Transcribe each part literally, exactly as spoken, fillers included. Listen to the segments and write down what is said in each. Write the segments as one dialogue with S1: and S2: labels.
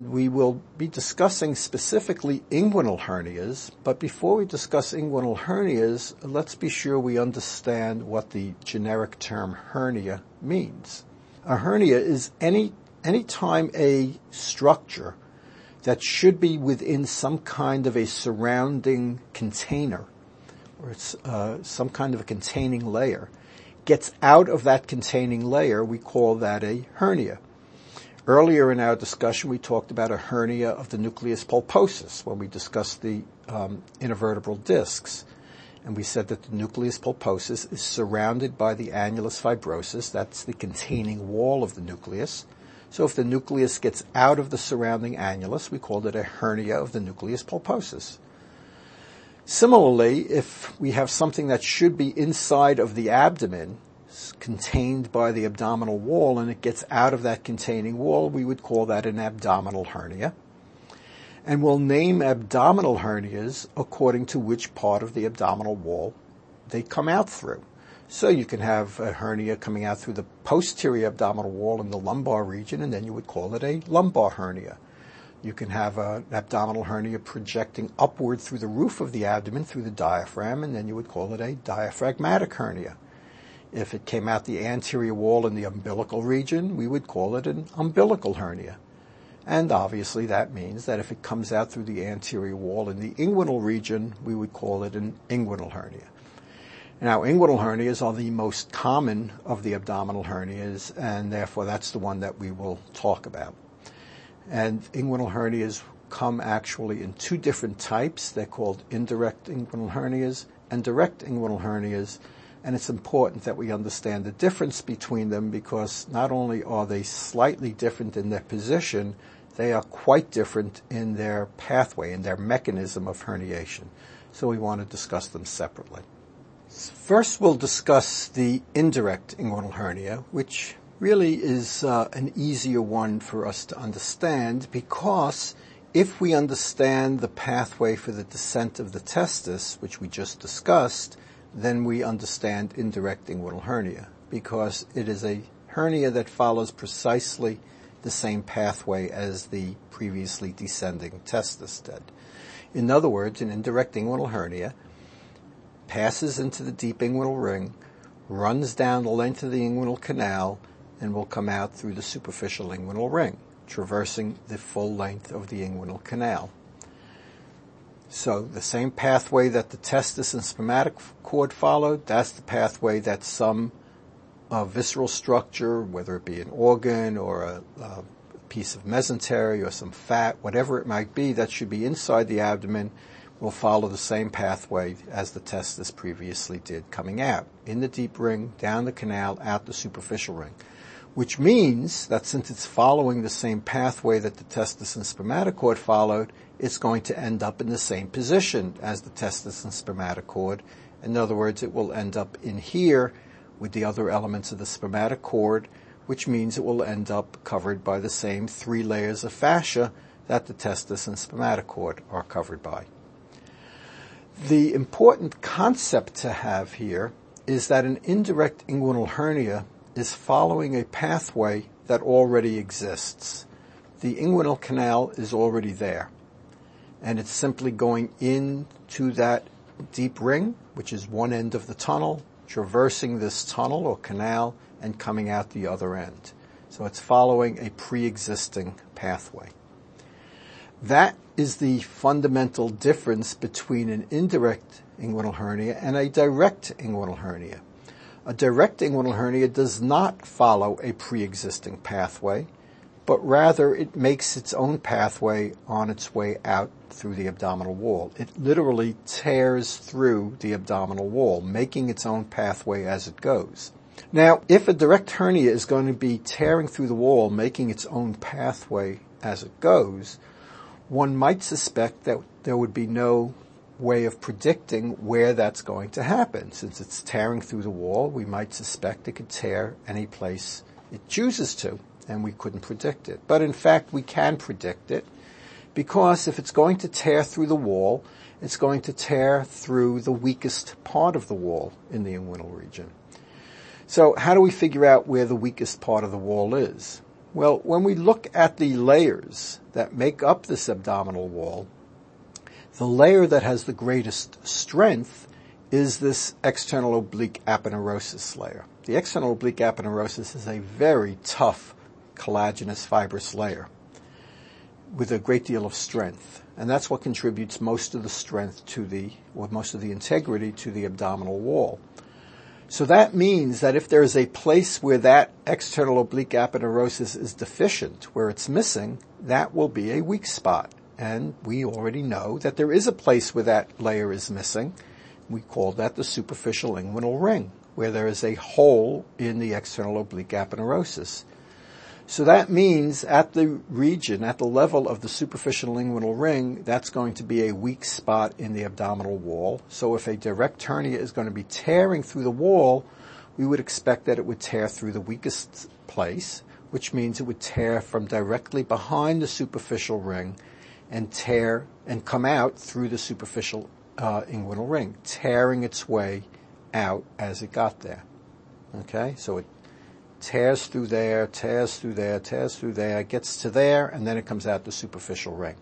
S1: We will be discussing specifically inguinal hernias, but before we discuss inguinal hernias, let's be sure we understand what the generic term hernia means. A hernia is any any time a structure that should be within some kind of a surrounding container, or it's uh, some kind of a containing layer, gets out of that containing layer, we call that a hernia. Earlier in our discussion, we talked about a hernia of the nucleus pulposus when we discussed the um, intervertebral discs. And we said that the nucleus pulposus is surrounded by the annulus fibrosus. That's the containing wall of the nucleus. So if the nucleus gets out of the surrounding annulus, we called it a hernia of the nucleus pulposus. Similarly, if we have something that should be inside of the abdomen, contained by the abdominal wall, and it gets out of that containing wall, we would call that an abdominal hernia. And we'll name abdominal hernias according to which part of the abdominal wall they come out through. So you can have a hernia coming out through the posterior abdominal wall in the lumbar region, and then you would call it a lumbar hernia. You can have an abdominal hernia projecting upward through the roof of the abdomen, through the diaphragm, and then you would call it a diaphragmatic hernia. If it came out the anterior wall in the umbilical region, we would call it an umbilical hernia. And obviously that means that if it comes out through the anterior wall in the inguinal region, we would call it an inguinal hernia. Now, inguinal hernias are the most common of the abdominal hernias, and therefore that's the one that we will talk about. And inguinal hernias come actually in two different types. They're called indirect inguinal hernias and direct inguinal hernias. And it's important that we understand the difference between them, because not only are they slightly different in their position, they are quite different in their pathway, in their mechanism of herniation. So we want to discuss them separately. First, we'll discuss the indirect inguinal hernia, which really is uh, an easier one for us to understand, because if we understand the pathway for the descent of the testis, which we just discussed, then we understand indirect inguinal hernia, because it is a hernia that follows precisely the same pathway as the previously descending testis did. In other words, an indirect inguinal hernia passes into the deep inguinal ring, runs down the length of the inguinal canal, and will come out through the superficial inguinal ring, traversing the full length of the inguinal canal. So the same pathway that the testis and spermatic cord followed, that's the pathway that some uh, visceral structure, whether it be an organ or a, a piece of mesentery or some fat, whatever it might be that should be inside the abdomen, will follow the same pathway as the testis previously did, coming out in the deep ring, down the canal, out the superficial ring. Which means that since it's following the same pathway that the testis and spermatic cord followed, it's going to end up in the same position as the testis and spermatic cord. In other words, it will end up in here with the other elements of the spermatic cord, which means it will end up covered by the same three layers of fascia that the testis and spermatic cord are covered by. The important concept to have here is that an indirect inguinal hernia is following a pathway that already exists. The inguinal canal is already there, and it's simply going into that deep ring, which is one end of the tunnel, traversing this tunnel or canal, and coming out the other end. So it's following a pre-existing pathway. That is the fundamental difference between an indirect inguinal hernia and a direct inguinal hernia. A direct inguinal hernia does not follow a pre-existing pathway, but rather it makes its own pathway on its way out through the abdominal wall. It literally tears through the abdominal wall, making its own pathway as it goes. Now, if a direct hernia is going to be tearing through the wall, making its own pathway as it goes, one might suspect that there would be no way of predicting where that's going to happen. Since it's tearing through the wall, we might suspect it could tear any place it chooses to, and we couldn't predict it. But in fact, we can predict it, because if it's going to tear through the wall, it's going to tear through the weakest part of the wall in the inguinal region. So how do we figure out where the weakest part of the wall is? Well, when we look at the layers that make up this abdominal wall, the layer that has the greatest strength is this external oblique aponeurosis layer. The external oblique aponeurosis is a very tough collagenous fibrous layer with a great deal of strength. And that's what contributes most of the strength to the, or most of the integrity to the abdominal wall. So that means that if there is a place where that external oblique aponeurosis is deficient, where it's missing, that will be a weak spot. And we already know that there is a place where that layer is missing. We call that the superficial inguinal ring, where there is a hole in the external oblique aponeurosis. So that means at the region, at the level of the superficial inguinal ring, that's going to be a weak spot in the abdominal wall. So if a direct hernia is going to be tearing through the wall, we would expect that it would tear through the weakest place, which means it would tear from directly behind the superficial ring and tear and come out through the superficial uh, inguinal ring, tearing its way out as it got there. Okay, so it tears through there, tears through there, tears through there, gets to there, and then it comes out the superficial ring.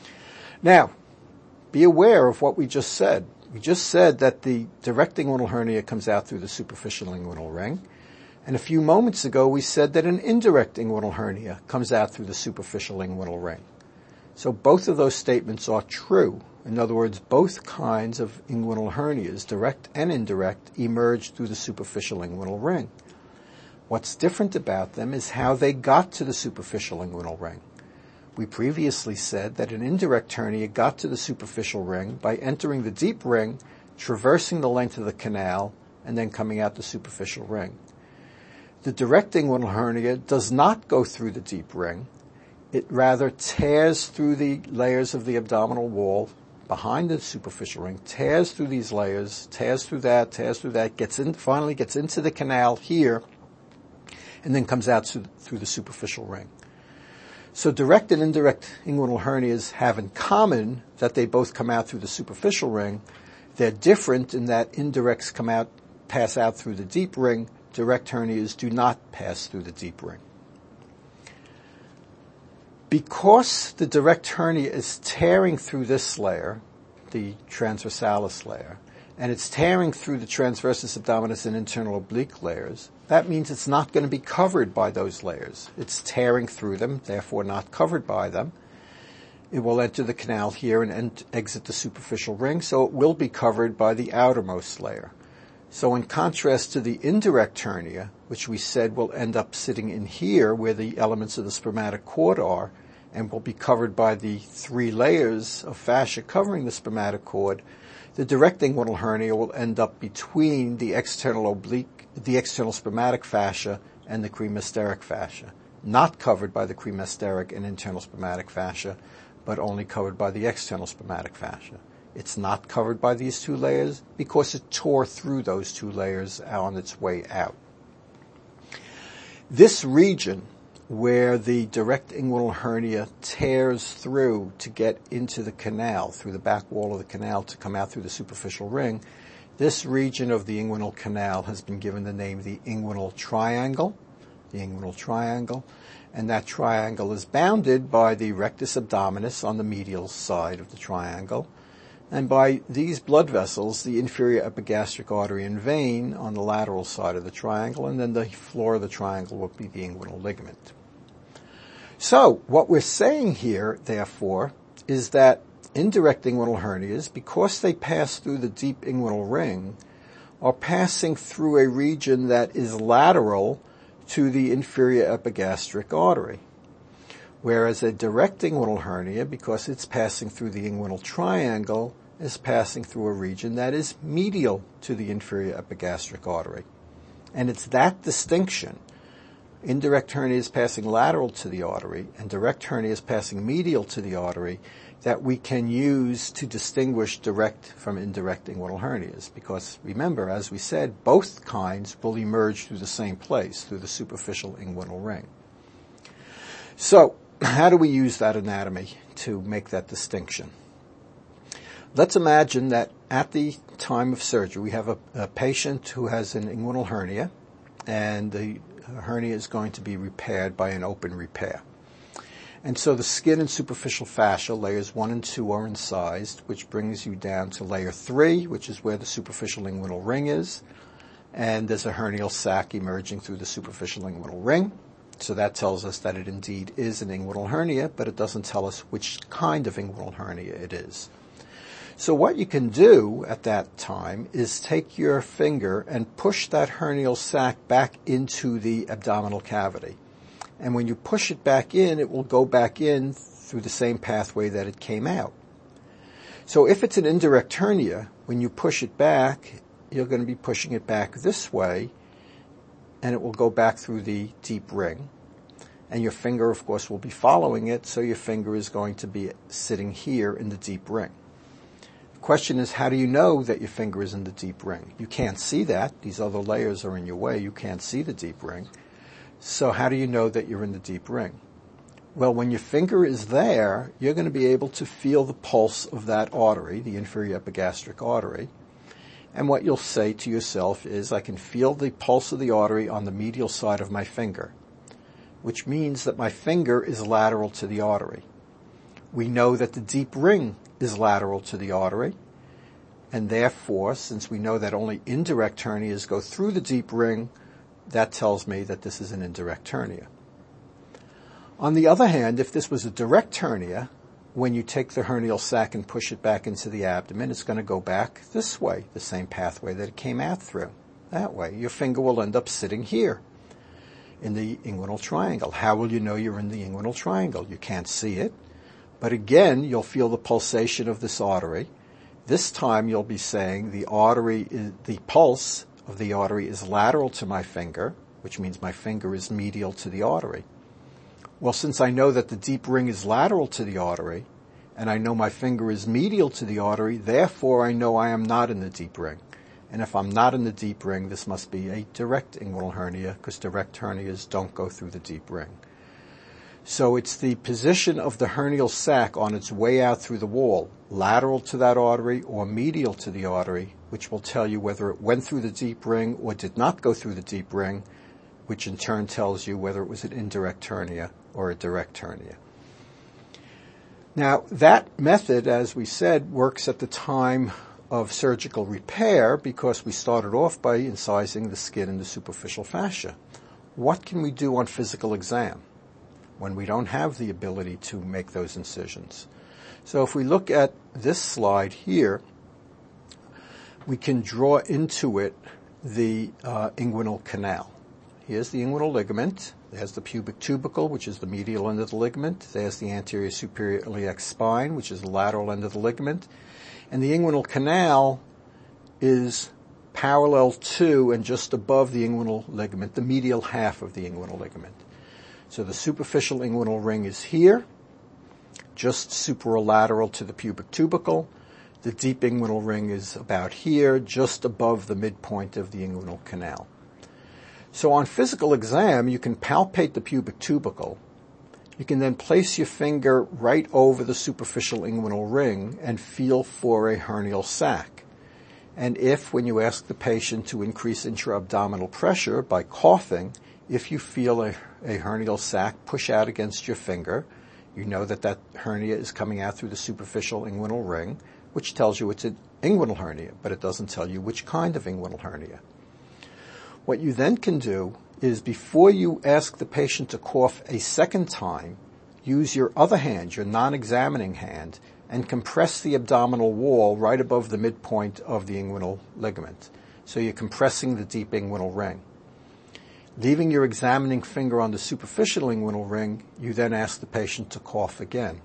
S1: Now, be aware of what we just said. We just said that the direct inguinal hernia comes out through the superficial inguinal ring. And a few moments ago, we said that an indirect inguinal hernia comes out through the superficial inguinal ring. So both of those statements are true. In other words, both kinds of inguinal hernias, direct and indirect, emerge through the superficial inguinal ring. What's different about them is how they got to the superficial inguinal ring. We previously said that an indirect hernia got to the superficial ring by entering the deep ring, traversing the length of the canal, and then coming out the superficial ring. The direct inguinal hernia does not go through the deep ring. It rather tears through the layers of the abdominal wall behind the superficial ring, tears through these layers, tears through that, tears through that, gets in, finally gets into the canal here, and then comes out through the superficial ring. So direct and indirect inguinal hernias have in common that they both come out through the superficial ring. They're different in that indirects come out, pass out through the deep ring. Direct hernias do not pass through the deep ring. Because the direct hernia is tearing through this layer, the transversalis layer, and it's tearing through the transversus abdominis and internal oblique layers, that means it's not going to be covered by those layers. It's tearing through them, therefore not covered by them. It will enter the canal here and ent- exit the superficial ring, so it will be covered by the outermost layer. So in contrast to the indirect hernia, which we said will end up sitting in here where the elements of the spermatic cord are, and will be covered by the three layers of fascia covering the spermatic cord, the direct inguinal hernia will end up between the external oblique, the external spermatic fascia and the cremasteric fascia, not covered by the cremasteric and internal spermatic fascia, but only covered by the external spermatic fascia. It's not covered by these two layers because it tore through those two layers on its way out. This region where the direct inguinal hernia tears through to get into the canal, through the back wall of the canal to come out through the superficial ring, this region of the inguinal canal has been given the name the inguinal triangle, the inguinal triangle, and that triangle is bounded by the rectus abdominis on the medial side of the triangle, and by these blood vessels, the inferior epigastric artery and vein on the lateral side of the triangle, and then the floor of the triangle will be the inguinal ligament. So, what we're saying here, therefore, is that indirect inguinal hernias, because they pass through the deep inguinal ring, are passing through a region that is lateral to the inferior epigastric artery. Whereas a direct inguinal hernia, because it's passing through the inguinal triangle, is passing through a region that is medial to the inferior epigastric artery. And it's that distinction, indirect hernia is passing lateral to the artery, and direct hernia is passing medial to the artery, that we can use to distinguish direct from indirect inguinal hernias. Because remember, as we said, both kinds will emerge through the same place, through the superficial inguinal ring. So, how do we use that anatomy to make that distinction? Let's imagine that at the time of surgery, we have a, a patient who has an inguinal hernia, and the A hernia is going to be repaired by an open repair. And so the skin and superficial fascia, layers one and two, are incised, which brings you down to layer three, which is where the superficial inguinal ring is. And there's a hernial sac emerging through the superficial inguinal ring. So that tells us that it indeed is an inguinal hernia, but it doesn't tell us which kind of inguinal hernia it is. So what you can do at that time is take your finger and push that hernial sac back into the abdominal cavity. And when you push it back in, it will go back in through the same pathway that it came out. So if it's an indirect hernia, when you push it back, you're going to be pushing it back this way, and it will go back through the deep ring. And your finger, of course, will be following it, so your finger is going to be sitting here in the deep ring. The question is, how do you know that your finger is in the deep ring? You can't see that. These other layers are in your way. You can't see the deep ring. So how do you know that you're in the deep ring? Well, when your finger is there, you're going to be able to feel the pulse of that artery, the inferior epigastric artery. And what you'll say to yourself is, I can feel the pulse of the artery on the medial side of my finger, which means that my finger is lateral to the artery. We know that the deep ring is lateral to the artery, and therefore, since we know that only indirect hernias go through the deep ring, that tells me that this is an indirect hernia. On the other hand, if this was a direct hernia, when you take the hernial sac and push it back into the abdomen, it's going to go back this way, the same pathway that it came out through. That way, your finger will end up sitting here in the inguinal triangle. How will you know you're in the inguinal triangle? You can't see it, but again, you'll feel the pulsation of this artery. This time, you'll be saying the artery, is, the pulse of the artery is lateral to my finger, which means my finger is medial to the artery. Well, since I know that the deep ring is lateral to the artery, and I know my finger is medial to the artery, therefore I know I am not in the deep ring. And if I'm not in the deep ring, this must be a direct inguinal hernia, because direct hernias don't go through the deep ring. So it's the position of the hernial sac on its way out through the wall, lateral to that artery or medial to the artery, which will tell you whether it went through the deep ring or did not go through the deep ring, which in turn tells you whether it was an indirect hernia or a direct hernia. Now, that method, as we said, works at the time of surgical repair because we started off by incising the skin and the superficial fascia. What can we do on physical exam when we don't have the ability to make those incisions? So if we look at this slide here, we can draw into it the uh, inguinal canal. Here's the inguinal ligament. There's the pubic tubercle, which is the medial end of the ligament. There's the anterior superior iliac spine, which is the lateral end of the ligament. And the inguinal canal is parallel to and just above the inguinal ligament, the medial half of the inguinal ligament. So the superficial inguinal ring is here, just superolateral to the pubic tubercle. The deep inguinal ring is about here, just above the midpoint of the inguinal canal. So on physical exam, you can palpate the pubic tubercle. You can then place your finger right over the superficial inguinal ring and feel for a hernial sac. And if, when you ask the patient to increase intra-abdominal pressure by coughing, if you feel a, a hernial sac push out against your finger, you know that that hernia is coming out through the superficial inguinal ring, which tells you it's an inguinal hernia, but it doesn't tell you which kind of inguinal hernia. What you then can do is, before you ask the patient to cough a second time, use your other hand, your non-examining hand, and compress the abdominal wall right above the midpoint of the inguinal ligament. So you're compressing the deep inguinal ring. Leaving your examining finger on the superficial inguinal ring, you then ask the patient to cough again.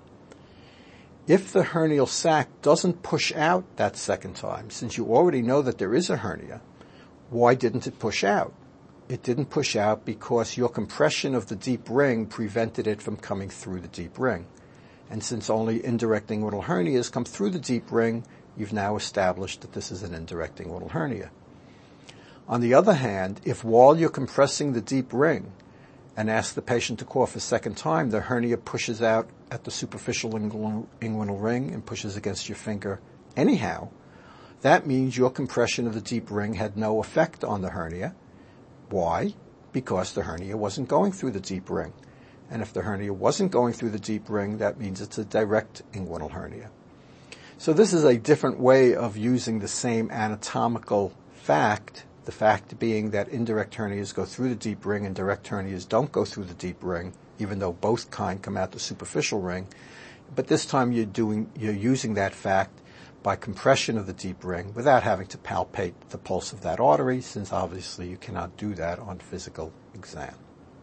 S1: If the hernial sac doesn't push out that second time, since you already know that there is a hernia, why didn't it push out? It didn't push out because your compression of the deep ring prevented it from coming through the deep ring. And since only indirect inguinal hernias come through the deep ring, you've now established that this is an indirect inguinal hernia. On the other hand, if while you're compressing the deep ring and ask the patient to cough a second time, the hernia pushes out at the superficial inguinal, inguinal ring and pushes against your finger anyhow, that means your compression of the deep ring had no effect on the hernia. Why? because the hernia wasn't going through the deep ring. And if the hernia wasn't going through the deep ring, that means it's a direct inguinal hernia. So this is a different way of using the same anatomical fact, the fact being that indirect hernias go through the deep ring and direct hernias don't go through the deep ring, even though both kind come out the superficial ring. But this time you're doing, you're using that fact by compression of the deep ring without having to palpate the pulse of that artery, since obviously you cannot do that on physical exam.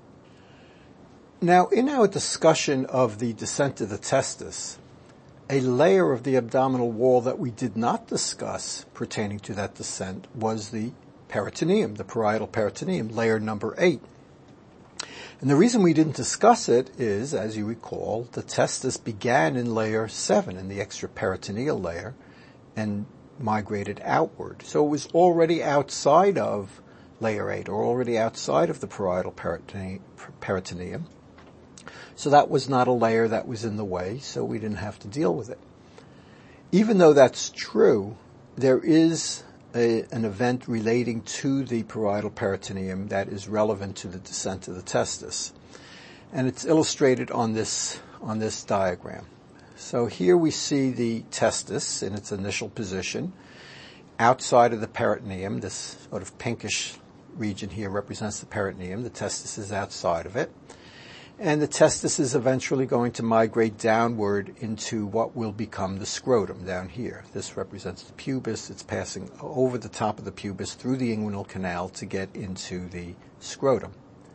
S1: Now, in our discussion of the descent of the testis, a layer of the abdominal wall that we did not discuss pertaining to that descent was the peritoneum, the parietal peritoneum, layer number eight. And the reason we didn't discuss it is, as you recall, the testis began in layer seven, in the extraperitoneal layer, and migrated outward. So it was already outside of layer eight, or already outside of the parietal peritoneum. So that was not a layer that was in the way, so we didn't have to deal with it. Even though that's true, there is a, an event relating to the parietal peritoneum that is relevant to the descent of the testis. And it's illustrated on this, on this diagram. So here we see the testis in its initial position outside of the peritoneum. This sort of pinkish region here represents the peritoneum. The testis is outside of it. And the testis is eventually going to migrate downward into what will become the scrotum down here. This represents the pubis. It's passing over the top of the pubis through the inguinal canal to get into the scrotum.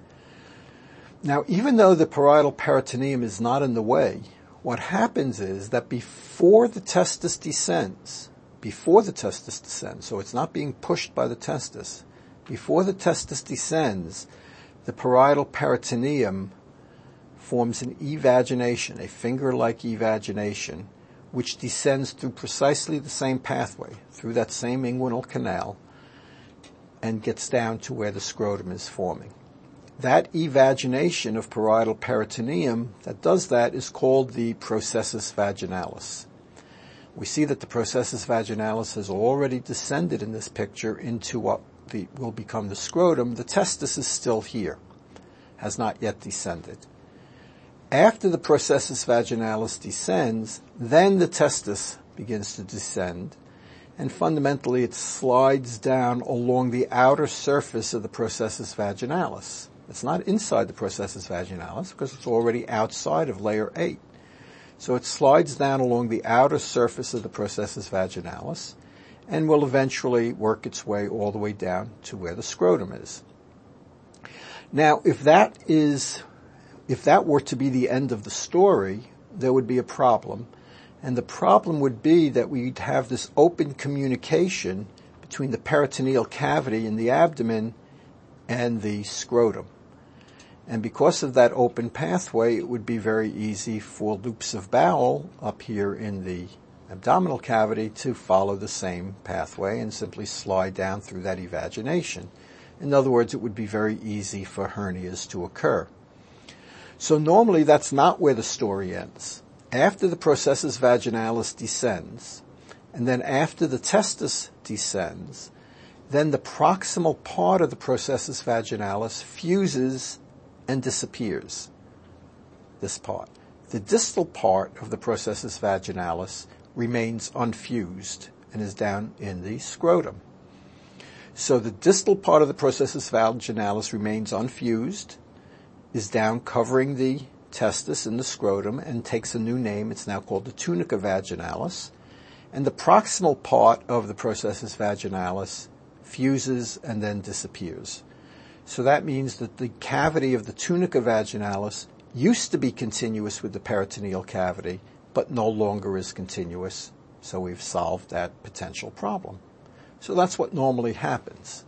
S1: Now, even though the parietal peritoneum is not in the way, what happens is that before the testis descends, before the testis descends, so it's not being pushed by the testis, before the testis descends, the parietal peritoneum forms an evagination, a finger-like evagination, which descends through precisely the same pathway, through that same inguinal canal, and gets down to where the scrotum is forming. That evagination of parietal peritoneum that does that is called the processus vaginalis. We see that the processus vaginalis has already descended in this picture into what the, will become the scrotum. The testis is still here, has not yet descended. After the processus vaginalis descends, then the testis begins to descend, and fundamentally it slides down along the outer surface of the processus vaginalis. It's not inside the processus vaginalis because it's already outside of layer eight. So it slides down along the outer surface of the processus vaginalis and will eventually work its way all the way down to where the scrotum is. Now, if that is If that were to be the end of the story, there would be a problem. And the problem would be that we'd have this open communication between the peritoneal cavity in the abdomen and the scrotum. And because of that open pathway, it would be very easy for loops of bowel up here in the abdominal cavity to follow the same pathway and simply slide down through that evagination. In other words, it would be very easy for hernias to occur. So normally that's not where the story ends. After the processus vaginalis descends, and then after the testis descends, then the proximal part of the processus vaginalis fuses and disappears. This part. The distal part of the processus vaginalis remains unfused and is down in the scrotum. So the distal part of the processus vaginalis remains unfused, is down covering the testis in the scrotum, and takes a new name. It's now called the tunica vaginalis. And the proximal part of the processus vaginalis fuses and then disappears. So that means that the cavity of the tunica vaginalis used to be continuous with the peritoneal cavity, but no longer is continuous. So we've solved that potential problem. So that's what normally happens.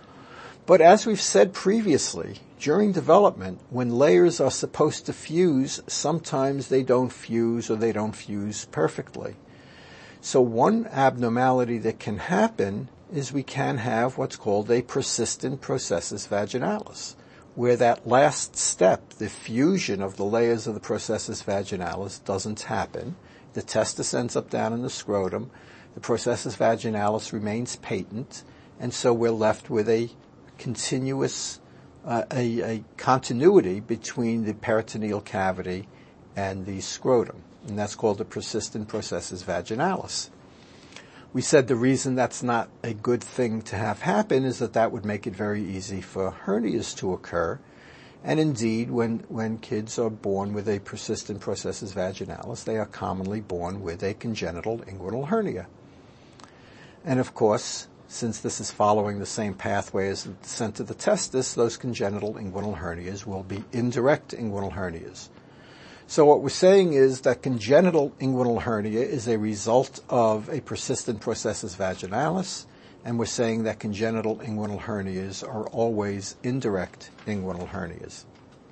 S1: But as we've said previously, during development, when layers are supposed to fuse, sometimes they don't fuse or they don't fuse perfectly. So one abnormality that can happen is we can have what's called a persistent processus vaginalis, where that last step, the fusion of the layers of the processus vaginalis, doesn't happen. The testis ends up down in the scrotum. The processus vaginalis remains patent, and so we're left with a continuous uh, a, a continuity between the peritoneal cavity and the scrotum, and that's called the persistent processus vaginalis. We said the reason that's not a good thing to have happen is that that would make it very easy for hernias to occur. And indeed, when, when kids are born with a persistent processus vaginalis, they are commonly born with a congenital inguinal hernia. And of course, since this is following the same pathway as the descent of the testis, those congenital inguinal hernias will be indirect inguinal hernias. So what we're saying is that congenital inguinal hernia is a result of a persistent processus vaginalis, and we're saying that congenital inguinal hernias are always indirect inguinal hernias.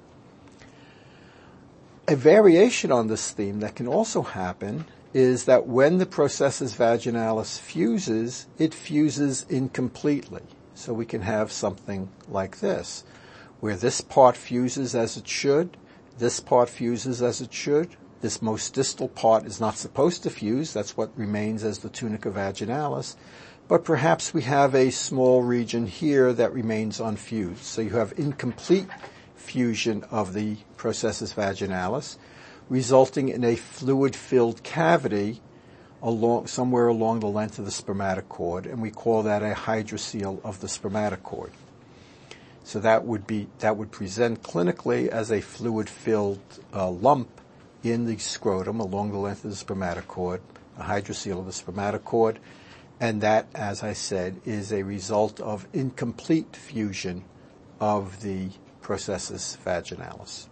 S1: A variation on this theme that can also happen is that when the processus vaginalis fuses, it fuses incompletely. So we can have something like this, where this part fuses as it should, this part fuses as it should, this most distal part is not supposed to fuse, that's what remains as the tunica vaginalis, but perhaps we have a small region here that remains unfused. So you have incomplete fusion of the processus vaginalis, resulting in a fluid-filled cavity along, somewhere along the length of the spermatocord, and we call that a hydrocele of the spermatocord. So that would be that would present clinically as a fluid-filled uh, lump in the scrotum along the length of the spermatocord, a hydrocele of the spermatocord, and that, as I said, is a result of incomplete fusion of the processus vaginalis.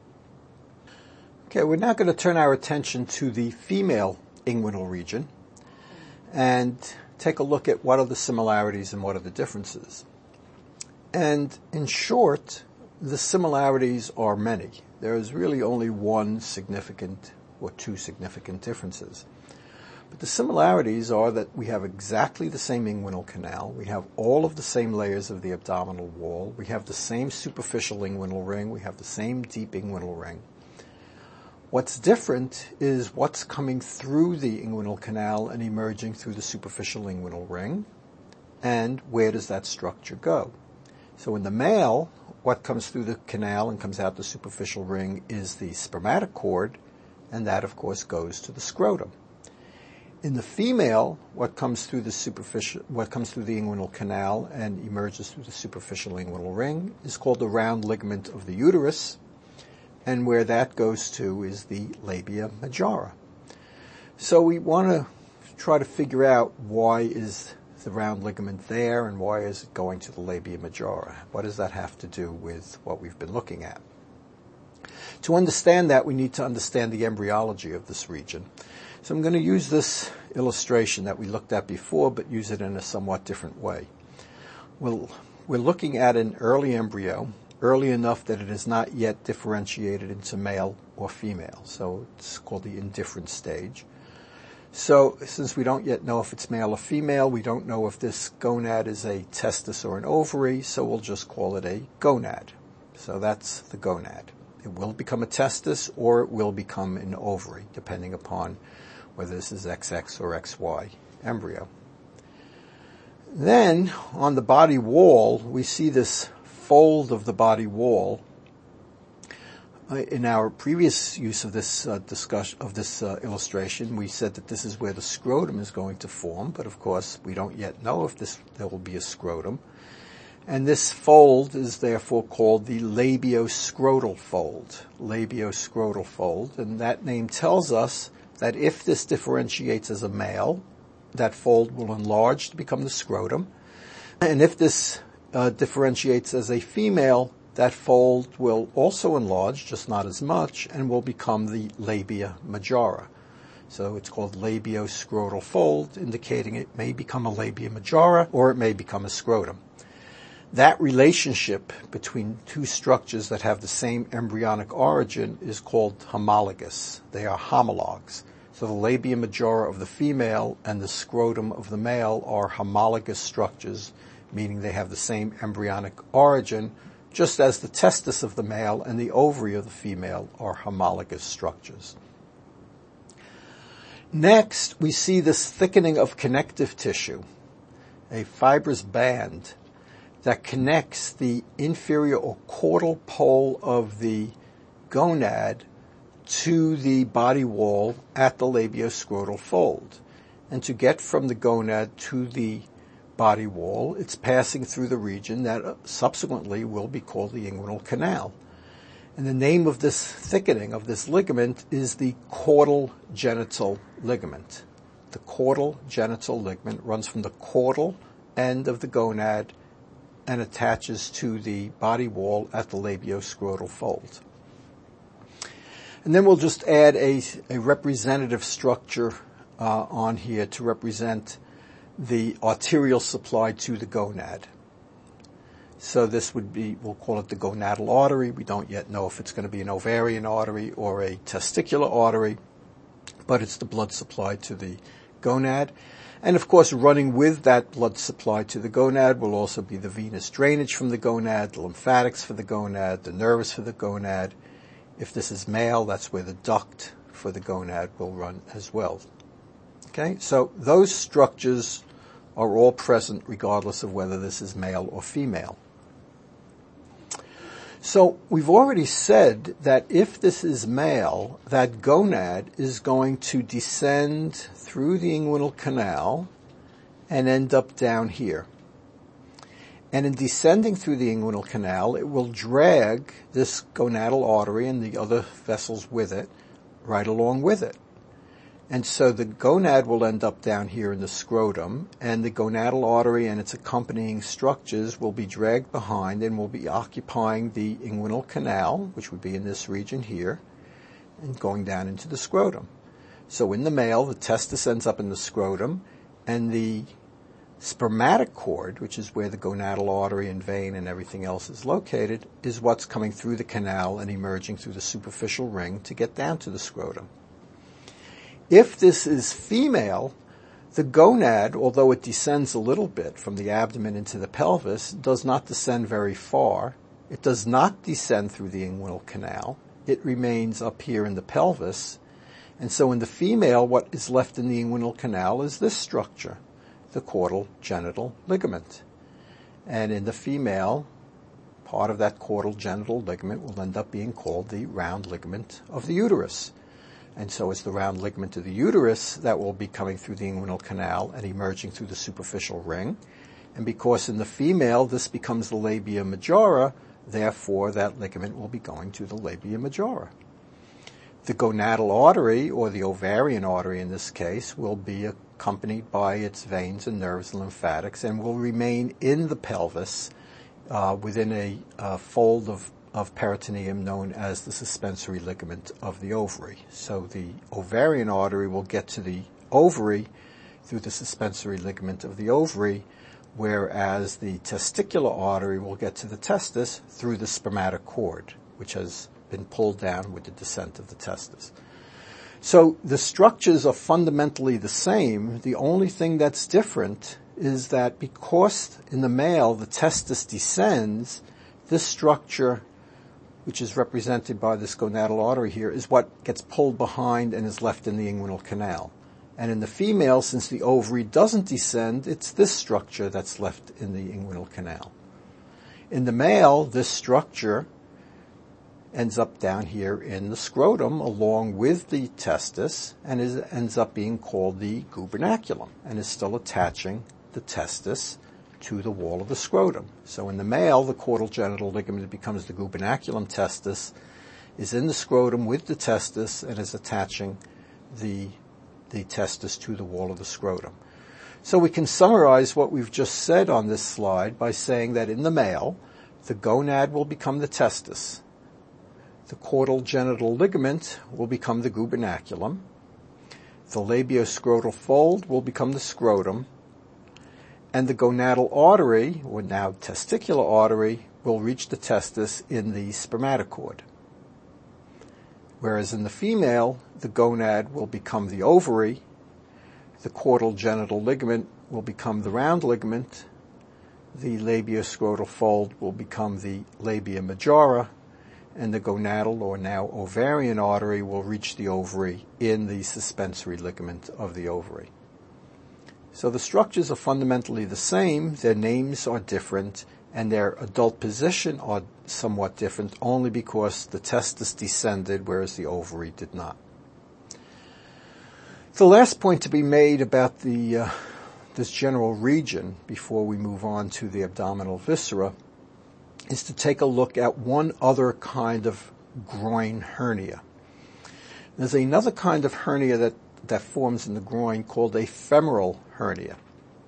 S1: Okay, we're now going to turn our attention to the female inguinal region and take a look at what are the similarities and what are the differences. And in short, the similarities are many. There is really only one significant or two significant differences. But the similarities are that we have exactly the same inguinal canal, we have all of the same layers of the abdominal wall, we have the same superficial inguinal ring, we have the same deep inguinal ring. What's different is what's coming through the inguinal canal and emerging through the superficial inguinal ring, and where does that structure go? So in the male, what comes through the canal and comes out the superficial ring is the spermatocord, and that, of course, goes to the scrotum. In the female, what comes through the superficial, what comes through the inguinal canal and emerges through the superficial inguinal ring is called the round ligament of the uterus, and where that goes to is the labia majora. So we want to try to figure out why is the round ligament there and why is it going to the labia majora? What does that have to do with what we've been looking at? To understand that, we need to understand the embryology of this region. So I'm going to use this illustration that we looked at before, but use it in a somewhat different way. We'll, we're looking at an early embryo, early enough that it is not yet differentiated into male or female. So it's called the indifferent stage. So since we don't yet know if it's male or female, we don't know if this gonad is a testis or an ovary, so we'll just call it a gonad. So that's the gonad. It will become a testis or it will become an ovary, depending upon whether this is X X or X Y embryo. Then, on the body wall, we see this fold of the body wall. In our previous use of this uh, discussion of this uh, illustration, we said that this is where the scrotum is going to form, but of course we don't yet know if this there will be a scrotum. And this fold is therefore called the labioscrotal fold, labioscrotal fold, and that name tells us that if this differentiates as a male, that fold will enlarge to become the scrotum, and if this uh, differentiates as a female, that fold will also enlarge, just not as much, and will become the labia majora. So it's called labioscrotal fold, indicating it may become a labia majora or it may become a scrotum. That relationship between two structures that have the same embryonic origin is called homologous. They are homologs. So the labia majora of the female and the scrotum of the male are homologous structures, meaning they have the same embryonic origin, just as the testis of the male and the ovary of the female are homologous structures. Next, we see this thickening of connective tissue, a fibrous band that connects the inferior or caudal pole of the gonad to the body wall at the labioscrotal fold. And to get from the gonad to the body wall, it's passing through the region that subsequently will be called the inguinal canal. And the name of this thickening of this ligament is the caudal genital ligament. The caudal genital ligament runs from the caudal end of the gonad and attaches to the body wall at the labioscrotal fold. And then we'll just add a, a representative structure uh, on here to represent the arterial supply to the gonad. So this would be, we'll call it the gonadal artery. We don't yet know if it's going to be an ovarian artery or a testicular artery, but it's the blood supply to the gonad. And of course, running with that blood supply to the gonad will also be the venous drainage from the gonad, the lymphatics for the gonad, the nerves for the gonad. If this is male, that's where the duct for the gonad will run as well. Okay, so those structures are all present regardless of whether this is male or female. So we've already said that if this is male, that gonad is going to descend through the inguinal canal and end up down here. And in descending through the inguinal canal, it will drag this gonadal artery and the other vessels with it right along with it. And so the gonad will end up down here in the scrotum, and the gonadal artery and its accompanying structures will be dragged behind and will be occupying the inguinal canal, which would be in this region here, and going down into the scrotum. So in the male, the testis ends up in the scrotum, and the spermatic cord, which is where the gonadal artery and vein and everything else is located, is what's coming through the canal and emerging through the superficial ring to get down to the scrotum. If this is female, the gonad, although it descends a little bit from the abdomen into the pelvis, does not descend very far. It does not descend through the inguinal canal. It remains up here in the pelvis. And so in the female, what is left in the inguinal canal is this structure, the caudal genital ligament. And in the female, part of that caudal genital ligament will end up being called the round ligament of the uterus. And so it's the round ligament of the uterus that will be coming through the inguinal canal and emerging through the superficial ring. And because in the female this becomes the labia majora, therefore that ligament will be going to the labia majora. The gonadal artery, or the ovarian artery in this case, will be accompanied by its veins and nerves and lymphatics and will remain in the pelvis uh, within a uh, fold of of peritoneum known as the suspensory ligament of the ovary. So the ovarian artery will get to the ovary through the suspensory ligament of the ovary, whereas the testicular artery will get to the testis through the spermatic cord, which has been pulled down with the descent of the testis. So the structures are fundamentally the same. The only thing that's different is that because in the male the testis descends, this structure, which is represented by this gonadal artery here, is what gets pulled behind and is left in the inguinal canal. And in the female, since the ovary doesn't descend, it's this structure that's left in the inguinal canal. In the male, this structure ends up down here in the scrotum along with the testis and is, ends up being called the gubernaculum and is still attaching the testis to the wall of the scrotum. So in the male, the caudal genital ligament becomes the gubernaculum testis, is in the scrotum with the testis, and is attaching the, the testis to the wall of the scrotum. So we can summarize what we've just said on this slide by saying that in the male, the gonad will become the testis, the caudal genital ligament will become the gubernaculum, the labioscrotal fold will become the scrotum, and the gonadal artery, or now testicular artery, will reach the testis in the spermatic cord. Whereas in the female, the gonad will become the ovary, the caudal genital ligament will become the round ligament, the labioscrotal fold will become the labia majora, and the gonadal, or now ovarian artery, will reach the ovary in the suspensory ligament of the ovary. So the structures are fundamentally the same, their names are different, and their adult position are somewhat different only because the testis descended, whereas the ovary did not. The last point to be made about the uh, this general region before we move on to the abdominal viscera is to take a look at one other kind of groin hernia. There's another kind of hernia that, that forms in the groin called a femoral hernia.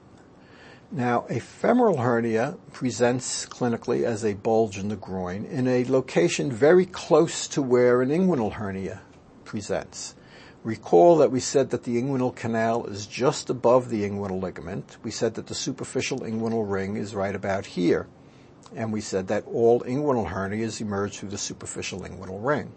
S1: Now, a femoral hernia presents clinically as a bulge in the groin in a location very close to where an inguinal hernia presents. Recall that we said that the inguinal canal is just above the inguinal ligament. We said that the superficial inguinal ring is right about here. And we said that all inguinal hernias emerge through the superficial inguinal ring.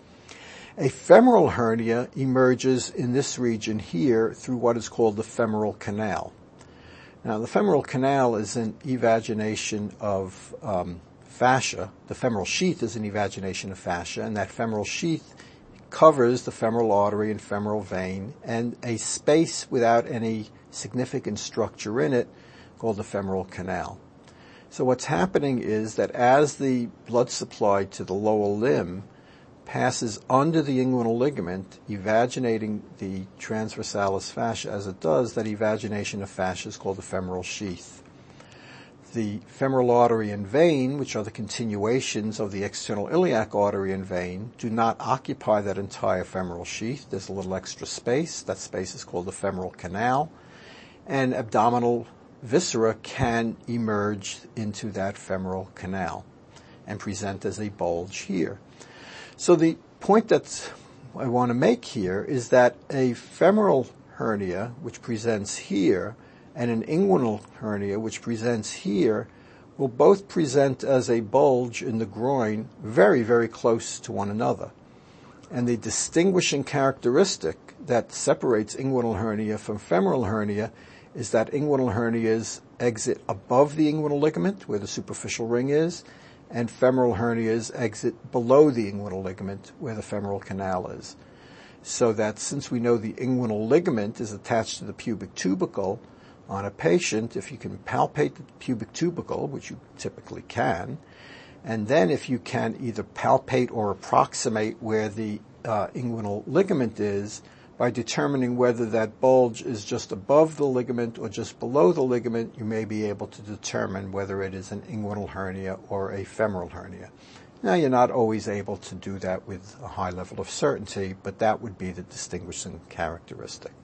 S1: A femoral hernia emerges in this region here through what is called the femoral canal. Now, the femoral canal is an evagination of um, fascia. The femoral sheath is an evagination of fascia, and that femoral sheath covers the femoral artery and femoral vein and a space without any significant structure in it called the femoral canal. So what's happening is that as the blood supply to the lower limb passes under the inguinal ligament, evaginating the transversalis fascia as it does, that evagination of fascia is called the femoral sheath. The femoral artery and vein, which are the continuations of the external iliac artery and vein, do not occupy that entire femoral sheath. There's a little extra space. That space is called the femoral canal. And abdominal viscera can emerge into that femoral canal and present as a bulge here. So the point that I want to make here is that a femoral hernia, which presents here, and an inguinal hernia, which presents here, will both present as a bulge in the groin very, very close to one another. And the distinguishing characteristic that separates inguinal hernia from femoral hernia is that inguinal hernias exit above the inguinal ligament, where the superficial ring is, and femoral hernias exit below the inguinal ligament, where the femoral canal is. So that since we know the inguinal ligament is attached to the pubic tubercle, on a patient, if you can palpate the pubic tubercle, which you typically can, and then if you can either palpate or approximate where the uh, inguinal ligament is, by determining whether that bulge is just above the ligament or just below the ligament, you may be able to determine whether it is an inguinal hernia or a femoral hernia. Now, you're not always able to do that with a high level of certainty, but that would be the distinguishing characteristic.